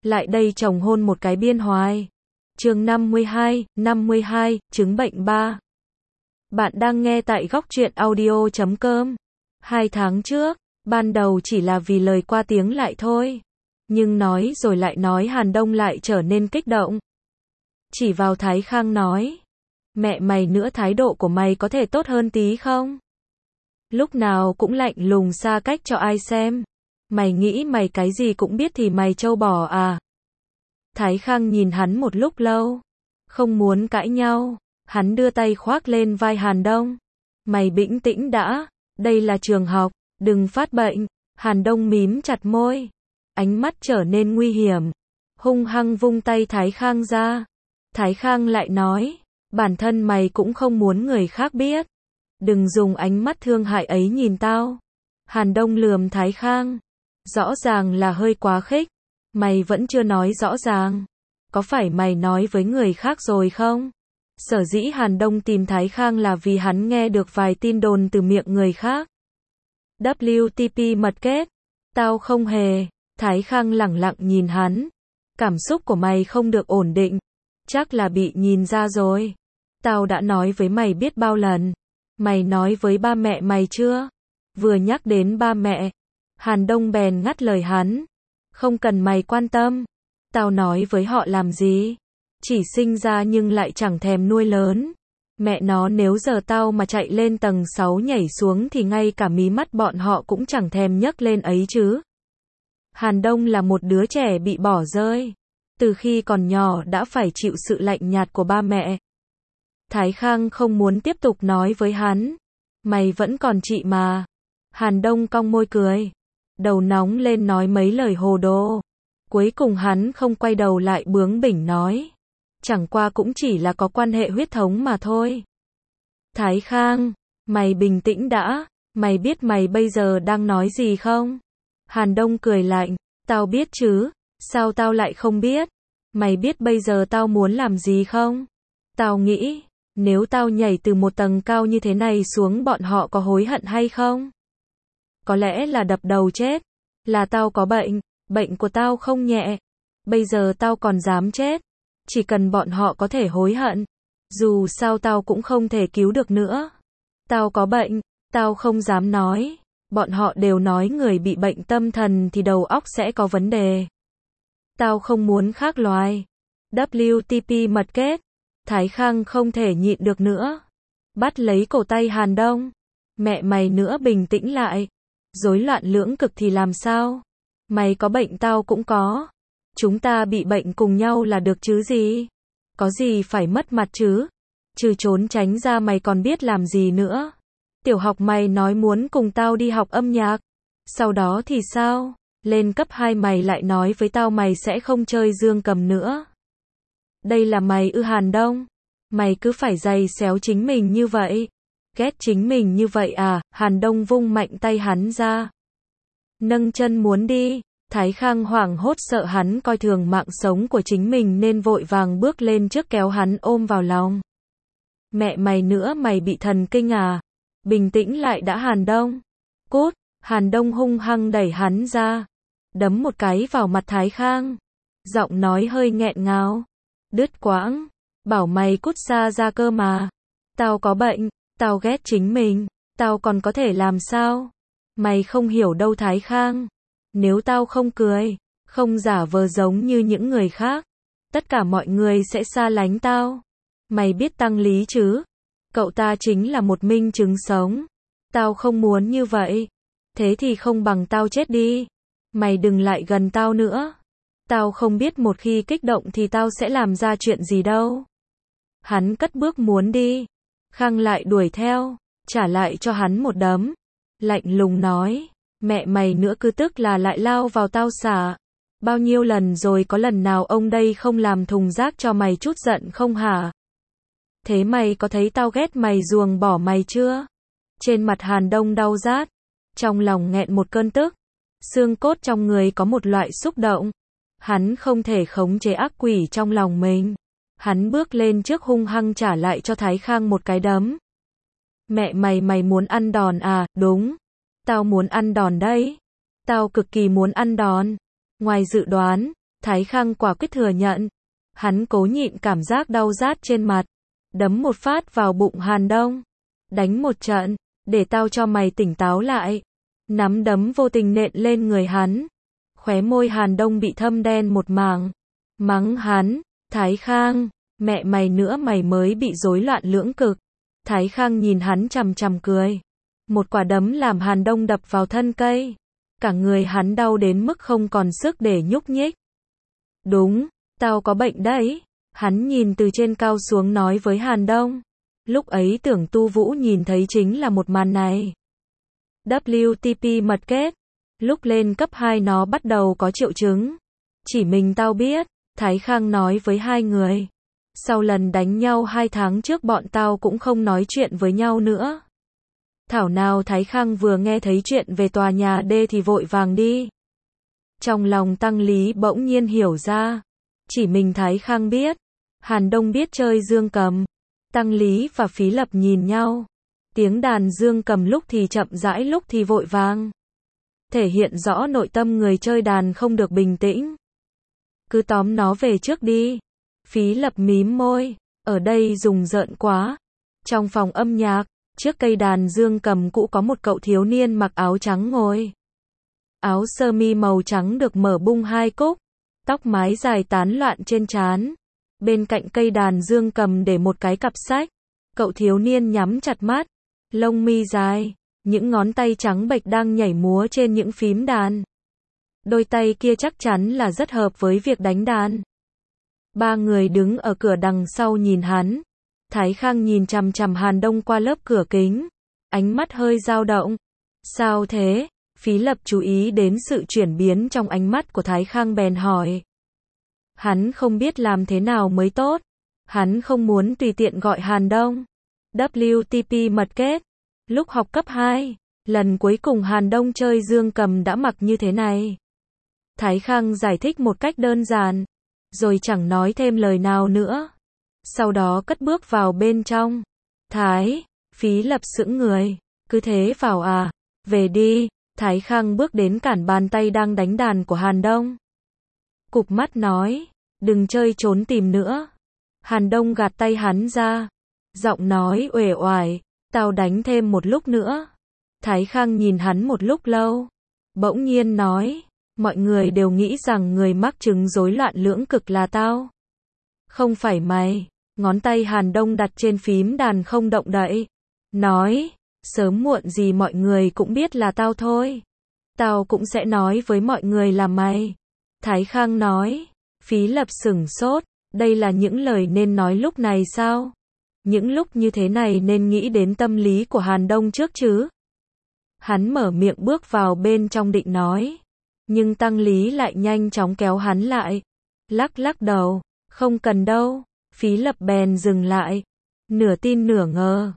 lại đây chồng hôn một cái biên hoài. Chương 52, chứng bệnh 3. Bạn đang nghe tại góc truyện audio.com. 2 tháng trước, ban đầu chỉ là vì lời qua tiếng lại thôi. Nhưng nói rồi lại nói Hàn Đông lại trở nên kích động. Chỉ vào Thái Khang nói. Mẹ mày nữa, thái độ của mày có thể tốt hơn tí không? Lúc nào cũng lạnh lùng xa cách cho ai xem. Mày nghĩ mày cái gì cũng biết thì mày trâu bò à? Thái Khang nhìn hắn một lúc lâu. Không muốn cãi nhau. Hắn đưa tay khoác lên vai Hàn Đông. Mày bình tĩnh đã. Đây là trường học. Đừng phát bệnh. Hàn Đông mím chặt môi. Ánh mắt trở nên nguy hiểm. Hung hăng vung tay Thái Khang ra. Thái Khang lại nói. Bản thân mày cũng không muốn người khác biết. Đừng dùng ánh mắt thương hại ấy nhìn tao. Hàn Đông lườm Thái Khang. Rõ ràng là hơi quá khích. Mày vẫn chưa nói rõ ràng. Có phải mày nói với người khác rồi không? Sở dĩ Hàn Đông tìm Thái Khang là vì hắn nghe được vài tin đồn từ miệng người khác. WTP mật kết. Tao không hề. Thái Khang lẳng lặng nhìn hắn. Cảm xúc của mày không được ổn định. Chắc là bị nhìn ra rồi. Tao đã nói với mày biết bao lần. Mày nói với ba mẹ mày chưa? Vừa nhắc đến ba mẹ, Hàn Đông bèn ngắt lời hắn. Không cần mày quan tâm. Tao nói với họ làm gì? Chỉ sinh ra nhưng lại chẳng thèm nuôi lớn. Mẹ nó, nếu giờ tao mà chạy lên tầng 6 nhảy xuống thì ngay cả mí mắt bọn họ cũng chẳng thèm nhấc lên ấy chứ. Hàn Đông là một đứa trẻ bị bỏ rơi. Từ khi còn nhỏ đã phải chịu sự lạnh nhạt của ba mẹ. Thái Khang không muốn tiếp tục nói với hắn. Mày vẫn còn chị mà. Hàn Đông cong môi cười. Đầu nóng lên nói mấy lời hồ đồ. Cuối cùng hắn không quay đầu lại bướng bỉnh nói. Chẳng qua cũng chỉ là có quan hệ huyết thống mà thôi. Thái Khang, mày bình tĩnh đã. Mày biết mày bây giờ đang nói gì không? Hàn Đông cười lạnh. Tao biết chứ. Sao tao lại không biết? Mày biết bây giờ tao muốn làm gì không? Tao nghĩ, nếu tao nhảy từ một tầng cao như thế này xuống bọn họ có hối hận hay không? Có lẽ là đập đầu chết. Là tao có bệnh. Bệnh của tao không nhẹ. Bây giờ tao còn dám chết. Chỉ cần bọn họ có thể hối hận. Dù sao tao cũng không thể cứu được nữa. Tao có bệnh. Tao không dám nói. Bọn họ đều nói người bị bệnh tâm thần thì đầu óc sẽ có vấn đề. Tao không muốn khác loài. WTP mật kết. Thái Khang không thể nhịn được nữa. Bắt lấy cổ tay Hàn Đông. Mẹ mày nữa, bình tĩnh lại. Rối loạn lưỡng cực thì làm sao? Mày có bệnh tao cũng có. Chúng ta bị bệnh cùng nhau là được chứ gì? Có gì phải mất mặt chứ? Trừ trốn tránh ra mày còn biết làm gì nữa? Tiểu học mày nói muốn cùng tao đi học âm nhạc. Sau đó thì sao? Lên cấp 2 mày lại nói với tao mày sẽ không chơi dương cầm nữa. Đây là mày ư Hàn Đông? Mày cứ phải giày xéo chính mình như vậy. Ghét chính mình như vậy à? Hàn Đông vung mạnh tay hắn ra. Nâng chân muốn đi. Thái Khang hoảng hốt sợ hắn coi thường mạng sống của chính mình nên vội vàng bước lên trước kéo hắn ôm vào lòng. Mẹ mày nữa, mày bị thần kinh à? Bình tĩnh lại đã Hàn Đông. Cút. Hàn Đông hung hăng đẩy hắn ra. Đấm một cái vào mặt Thái Khang. Giọng nói hơi nghẹn ngào. Đứt quãng. Bảo mày cút xa ra cơ mà. Tao có bệnh. Tao ghét chính mình. Tao còn có thể làm sao? Mày không hiểu đâu Thái Khang. Nếu tao không cười, không giả vờ giống như những người khác, tất cả mọi người sẽ xa lánh tao. Mày biết Tăng Lý chứ? Cậu ta chính là một minh chứng sống. Tao không muốn như vậy. Thế thì không bằng tao chết đi. Mày đừng lại gần tao nữa. Tao không biết một khi kích động thì tao sẽ làm ra chuyện gì đâu. Hắn cất bước muốn đi. Khang lại đuổi theo, trả lại cho hắn một đấm. Lạnh lùng nói. Mẹ mày nữa cứ tức là lại lao vào tao xả. Bao nhiêu lần rồi, có lần nào ông đây không làm thùng rác cho mày chút giận không hả? Thế mày có thấy tao ghét mày ruồng bỏ mày chưa? Trên mặt Hàn Đông đau rát. Trong lòng nghẹn một cơn tức. Xương cốt trong người có một loại xúc động. Hắn không thể khống chế ác quỷ trong lòng mình. Hắn bước lên trước hung hăng trả lại cho Thái Khang một cái đấm. Mẹ mày muốn ăn đòn à? Đúng. Tao muốn ăn đòn đấy. Tao cực kỳ muốn ăn đòn. Ngoài dự đoán, Thái Khang quả quyết thừa nhận. Hắn cố nhịn cảm giác đau rát trên mặt. Đấm một phát vào bụng Hàn Đông. Đánh một trận, để tao cho mày tỉnh táo lại. Nắm đấm vô tình nện lên người hắn. Khóe môi Hàn Đông bị thâm đen một mảng. Mắng hắn, Thái Khang, mẹ mày nữa mày mới bị rối loạn lưỡng cực. Thái Khang nhìn hắn chằm chằm cười. Một quả đấm làm Hàn Đông đập vào thân cây. Cả người hắn đau đến mức không còn sức để nhúc nhích. Đúng, tao có bệnh đấy. Hắn nhìn từ trên cao xuống nói với Hàn Đông. Lúc ấy Tưởng Tu Vũ nhìn thấy chính là một màn này. WTP mật kết. Lúc lên cấp 2 nó bắt đầu có triệu chứng. Chỉ mình tao biết, Thái Khang nói với hai người. Sau lần đánh nhau 2 tháng trước bọn tao cũng không nói chuyện với nhau nữa. Thảo nào Thái Khang vừa nghe thấy chuyện về tòa nhà D thì vội vàng đi. Trong lòng Tăng Lý bỗng nhiên hiểu ra. Chỉ mình Thái Khang biết. Hàn Đông biết chơi dương cầm. Tăng Lý và Phí Lập nhìn nhau. Tiếng đàn dương cầm lúc thì chậm rãi lúc thì vội vàng. Thể hiện rõ nội tâm người chơi đàn không được bình tĩnh. Cứ tóm nó về trước đi. Phí Lập mím môi. Ở đây dùng rợn quá. Trong phòng âm nhạc, trước cây đàn dương cầm cũ có một cậu thiếu niên mặc áo trắng ngồi. Áo sơ mi màu trắng được mở bung 2 cúc. Tóc mái dài tán loạn trên trán. Bên cạnh cây đàn dương cầm để một cái cặp sách. Cậu thiếu niên nhắm chặt mắt. Lông mi dài. Những ngón tay trắng bệch đang nhảy múa trên những phím đàn. Đôi tay kia chắc chắn là rất hợp với việc đánh đàn. Ba người đứng ở cửa đằng sau nhìn hắn. Thái Khang nhìn chằm chằm Hàn Đông qua lớp cửa kính. Ánh mắt hơi dao động. Sao thế? Phí Lập chú ý đến sự chuyển biến trong ánh mắt của Thái Khang bèn hỏi. Hắn không biết làm thế nào mới tốt. Hắn không muốn tùy tiện gọi Hàn Đông. WTP mật kết. Lúc học cấp 2, lần cuối cùng Hàn Đông chơi dương cầm đã mặc như thế này. Thái Khang giải thích một cách đơn giản. Rồi chẳng nói thêm lời nào nữa. Sau đó cất bước vào bên trong. Phí Lập sững người. Cứ thế vào à? Về đi. Thái Khang bước đến cản bàn tay đang đánh đàn của Hàn Đông. Cụp mắt nói. Đừng chơi trốn tìm nữa. Hàn Đông gạt tay hắn ra. Giọng nói uể oải. Tao đánh thêm một lúc nữa. Thái Khang nhìn hắn một lúc lâu. Bỗng nhiên nói. Mọi người đều nghĩ rằng người mắc chứng rối loạn lưỡng cực là tao. Không phải mày. Ngón tay Hàn Đông đặt trên phím đàn không động đậy. Nói. Sớm muộn gì mọi người cũng biết là tao thôi. Tao cũng sẽ nói với mọi người là mày. Thái Khang nói. Phí Lập sửng sốt. Đây là những lời nên nói lúc này sao? Những lúc như thế này nên nghĩ đến tâm lý của Hàn Đông trước chứ. Hắn mở miệng bước vào bên trong định nói. Nhưng Tăng Lý lại nhanh chóng kéo hắn lại. Lắc đầu. Không cần đâu. Phí Lập bèn dừng lại. Nửa tin nửa ngờ.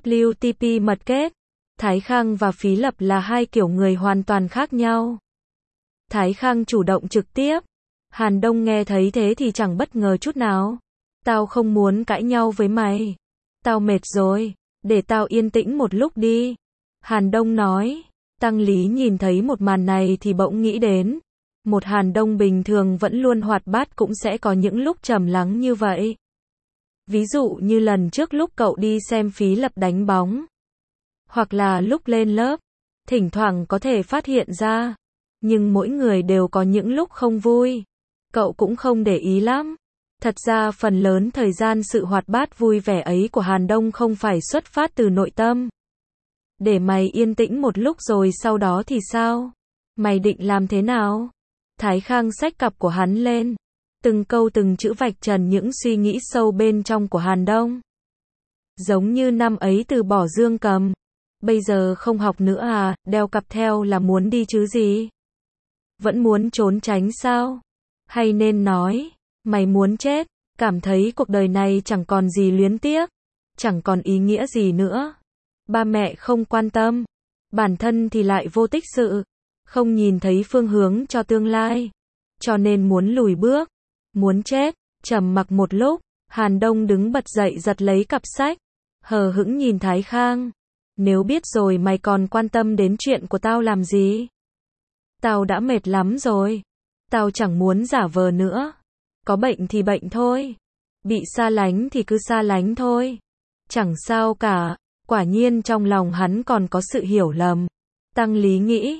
WTP mật kết. Thái Khang và Phí Lập là hai kiểu người hoàn toàn khác nhau. Thái Khang chủ động trực tiếp. Hàn Đông nghe thấy thế thì chẳng bất ngờ chút nào. Tao không muốn cãi nhau với mày. Tao mệt rồi. Để tao yên tĩnh một lúc đi. Hàn Đông nói. Tăng Lý nhìn thấy một màn này thì bỗng nghĩ đến. Một Hàn Đông bình thường vẫn luôn hoạt bát cũng sẽ có những lúc trầm lắng như vậy. Ví dụ như lần trước lúc cậu đi xem Phí Lập đánh bóng. Hoặc là lúc lên lớp. Thỉnh thoảng có thể phát hiện ra. Nhưng mỗi người đều có những lúc không vui. Cậu cũng không để ý lắm. Thật ra phần lớn thời gian sự hoạt bát vui vẻ ấy của Hàn Đông không phải xuất phát từ nội tâm. Để mày yên tĩnh một lúc rồi sau đó thì sao? Mày định làm thế nào? Thái Khang xách cặp của hắn lên. Từng câu từng chữ vạch trần những suy nghĩ sâu bên trong của Hàn Đông. Giống như năm ấy từ bỏ dương cầm. Bây giờ không học nữa à, đeo cặp theo là muốn đi chứ gì? Vẫn muốn trốn tránh sao? Hay nên nói, mày muốn chết, cảm thấy cuộc đời này chẳng còn gì luyến tiếc, chẳng còn ý nghĩa gì nữa. Ba mẹ không quan tâm, bản thân thì lại vô tích sự, không nhìn thấy phương hướng cho tương lai, cho nên muốn lùi bước, muốn chết. Trầm mặc một lúc, Hàn Đông đứng bật dậy giật lấy cặp sách, hờ hững nhìn Thái Khang. Nếu biết rồi mày còn quan tâm đến chuyện của tao làm gì? Tao đã mệt lắm rồi. Tao chẳng muốn giả vờ nữa. Có bệnh thì bệnh thôi. Bị xa lánh thì cứ xa lánh thôi. Chẳng sao cả. Quả nhiên trong lòng hắn còn có sự hiểu lầm. Tăng Lý nghĩ.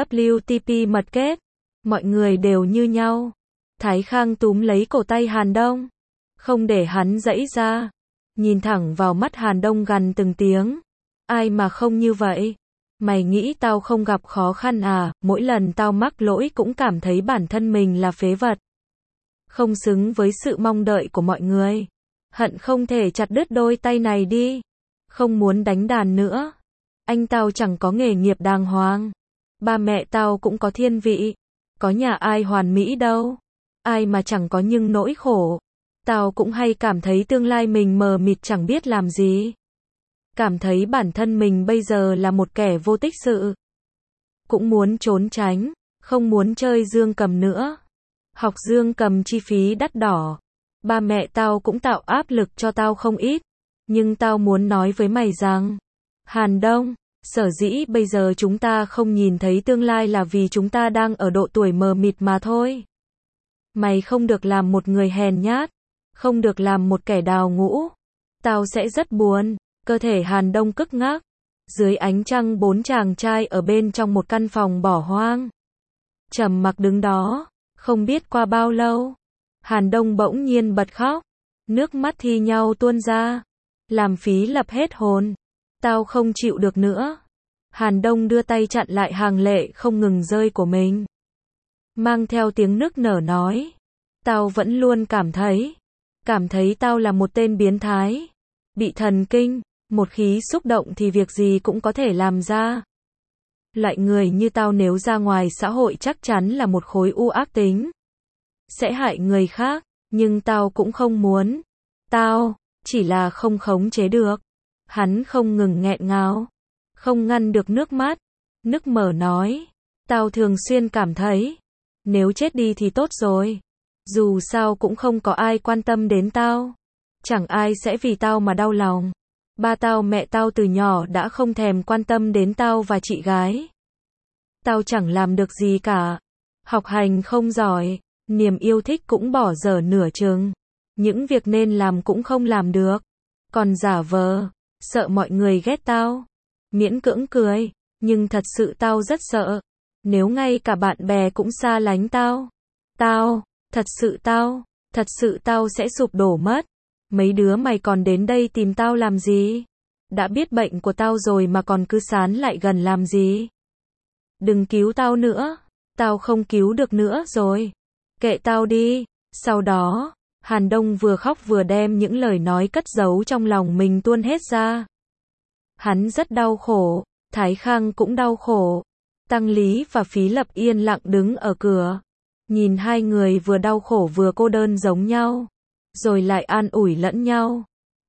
WTP mật kết. Mọi người đều như nhau. Thái Khang túm lấy cổ tay Hàn Đông. Không để hắn giãy ra. Nhìn thẳng vào mắt Hàn Đông gằn từng tiếng. Ai mà không như vậy? Mày nghĩ tao không gặp khó khăn à? Mỗi lần tao mắc lỗi cũng cảm thấy bản thân mình là phế vật. Không xứng với sự mong đợi của mọi người. Hận không thể chặt đứt đôi tay này đi. Không muốn đánh đàn nữa. Anh tao chẳng có nghề nghiệp đàng hoàng. Ba mẹ tao cũng có thiên vị. Có nhà ai hoàn mỹ đâu. Ai mà chẳng có những nỗi khổ. Tao cũng hay cảm thấy tương lai mình mờ mịt chẳng biết làm gì. Cảm thấy bản thân mình bây giờ là một kẻ vô tích sự. Cũng muốn trốn tránh. Không muốn chơi dương cầm nữa. Học dương cầm chi phí đắt đỏ. Ba mẹ tao cũng tạo áp lực cho tao không ít. Nhưng tao muốn nói với mày rằng, Hàn Đông, sở dĩ bây giờ chúng ta không nhìn thấy tương lai là vì chúng ta đang ở độ tuổi mờ mịt mà thôi. Mày không được làm một người hèn nhát, không được làm một kẻ đào ngũ. Tao sẽ rất buồn. Cơ thể Hàn Đông cứng ngắc. Dưới ánh trăng 4 chàng trai ở bên trong một căn phòng bỏ hoang. Trầm mặc đứng đó, không biết qua bao lâu. Hàn Đông bỗng nhiên bật khóc. Nước mắt thi nhau tuôn ra. Làm Phí Lập hết hồn. Tao không chịu được nữa. Hàn Đông đưa tay chặn lại hàng lệ không ngừng rơi của mình. Mang theo tiếng nức nở nói. Tao vẫn luôn cảm thấy tao là một tên biến thái. Bị thần kinh, một khi xúc động thì việc gì cũng có thể làm ra. Loại người như tao nếu ra ngoài xã hội chắc chắn là một khối u ác tính. Sẽ hại người khác, nhưng tao cũng không muốn. Tao, chỉ là không khống chế được. Hắn không ngừng nghẹn ngào. Không ngăn được nước mắt. Nức nở nói. Tao thường xuyên cảm thấy. Nếu chết đi thì tốt rồi. Dù sao cũng không có ai quan tâm đến tao. Chẳng ai sẽ vì tao mà đau lòng. Ba tao mẹ tao từ nhỏ đã không thèm quan tâm đến tao và chị gái. Tao chẳng làm được gì cả. Học hành không giỏi. Niềm yêu thích cũng bỏ dở nửa chừng. Những việc nên làm cũng không làm được. Còn giả vờ. Sợ mọi người ghét tao. Miễn cưỡng cười. Nhưng thật sự tao rất sợ. Nếu ngay cả bạn bè cũng xa lánh tao. Thật sự tao sẽ sụp đổ mất. Mấy đứa mày còn đến đây tìm tao làm gì? Đã biết bệnh của tao rồi mà còn cứ sán lại gần làm gì? Đừng cứu tao nữa. Tao không cứu được nữa rồi. Kệ tao đi. Sau đó, Hàn Đông vừa khóc vừa đem những lời nói cất giấu trong lòng mình tuôn hết ra. Hắn rất đau khổ. Thái Khang cũng đau khổ. Tăng Lý và Phí Lập yên lặng đứng ở cửa. Nhìn hai người vừa đau khổ vừa cô đơn giống nhau. Rồi lại an ủi lẫn nhau.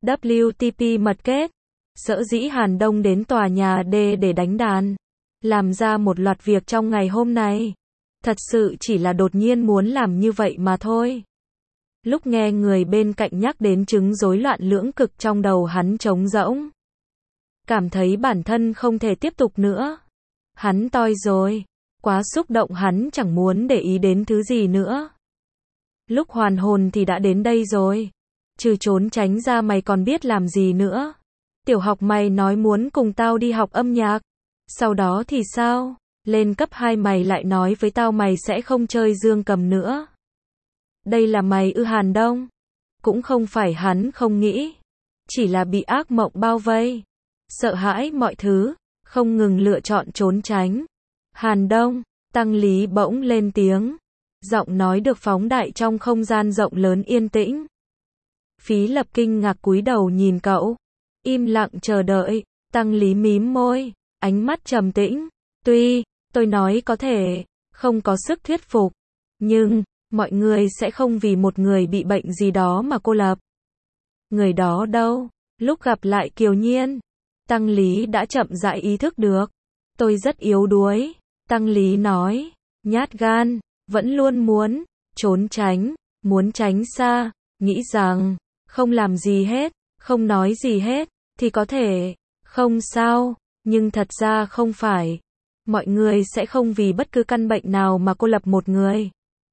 WTP mật kết. Sở dĩ Hàn Đông đến tòa nhà D để đánh đàn. Làm ra một loạt việc trong ngày hôm nay. Thật sự chỉ là đột nhiên muốn làm như vậy mà thôi. Lúc nghe người bên cạnh nhắc đến chứng rối loạn lưỡng cực trong đầu hắn trống rỗng. Cảm thấy bản thân không thể tiếp tục nữa. Hắn toi rồi. Quá xúc động hắn chẳng muốn để ý đến thứ gì nữa. Lúc hoàn hồn thì đã đến đây rồi. Trừ trốn tránh ra mày còn biết làm gì nữa. Tiểu học mày nói muốn cùng tao đi học âm nhạc. Sau đó thì sao? Lên cấp 2 mày lại nói với tao mày sẽ không chơi dương cầm nữa. Đây là mày ư? Hàn Đông? Cũng không phải hắn không nghĩ. Chỉ là bị ác mộng bao vây. Sợ hãi mọi thứ. Không ngừng lựa chọn trốn tránh. Hàn Đông, Tăng Lý bỗng lên tiếng. Giọng nói được phóng đại trong không gian rộng lớn yên tĩnh. Phí Lập kinh ngạc cúi đầu nhìn cậu. Im lặng chờ đợi. Tăng Lý mím môi. Ánh mắt trầm tĩnh. Tuy, tôi nói có thể, không có sức thuyết phục. Nhưng, mọi người sẽ không vì một người bị bệnh gì đó mà cô lập. Người đó đâu? Lúc gặp lại Kiều Nhiên. Tăng Lý đã chậm rãi ý thức được. Tôi rất yếu đuối. Tăng Lý nói. Nhát gan. Vẫn luôn muốn. Trốn tránh. Muốn tránh xa. Nghĩ rằng. Không làm gì hết. Không nói gì hết. Thì có thể. Không sao. Nhưng thật ra không phải. Mọi người sẽ không vì bất cứ căn bệnh nào mà cô lập một người.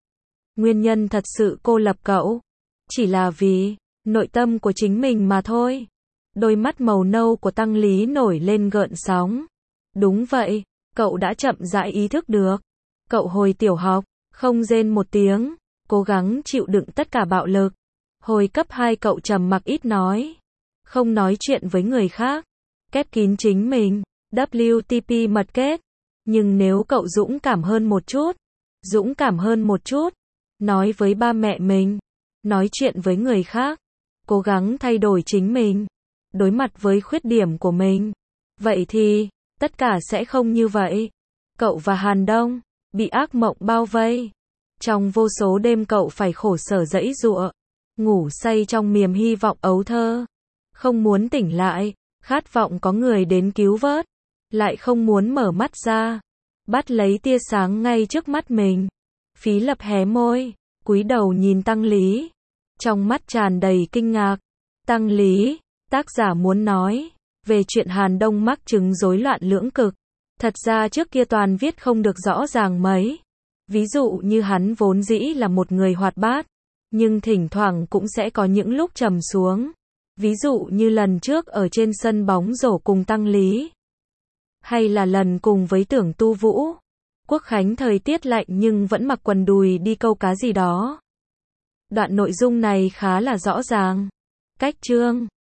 Nguyên nhân thật sự cô lập cậu chỉ là vì nội tâm của chính mình mà thôi. Đôi mắt màu nâu của Tăng Lý nổi lên gợn sóng. Đúng vậy, cậu đã chậm rãi ý thức được. Cậu hồi tiểu học, không rên một tiếng, cố gắng chịu đựng tất cả bạo lực. Hồi cấp 2 cậu trầm mặc ít nói, không nói chuyện với người khác, khép kín chính mình, WTP mật kết. Nhưng nếu cậu dũng cảm hơn một chút, nói với ba mẹ mình, nói chuyện với người khác, cố gắng thay đổi chính mình, đối mặt với khuyết điểm của mình, vậy thì, tất cả sẽ không như vậy. Cậu và Hàn Đông bị ác mộng bao vây. Trong vô số đêm cậu phải khổ sở giãy giụa, ngủ say trong niềm hy vọng ấu thơ. Không muốn tỉnh lại, khát vọng có người đến cứu vớt, lại không muốn mở mắt ra, bắt lấy tia sáng ngay trước mắt mình. Phí Lập hé môi, cúi đầu nhìn Tăng Lý, trong mắt tràn đầy kinh ngạc. Tăng Lý, tác giả muốn nói về chuyện Hàn Đông mắc chứng rối loạn lưỡng cực. Thật ra trước kia toàn viết không được rõ ràng mấy. Ví dụ như hắn vốn dĩ là một người hoạt bát, nhưng thỉnh thoảng cũng sẽ có những lúc trầm xuống. Ví dụ như lần trước ở trên sân bóng rổ cùng Tăng Lý, hay là lần cùng với Tưởng Tu Vũ. Quốc khánh thời tiết lạnh nhưng vẫn mặc quần đùi đi câu cá gì đó. Đoạn nội dung này khá là rõ ràng. Cách chương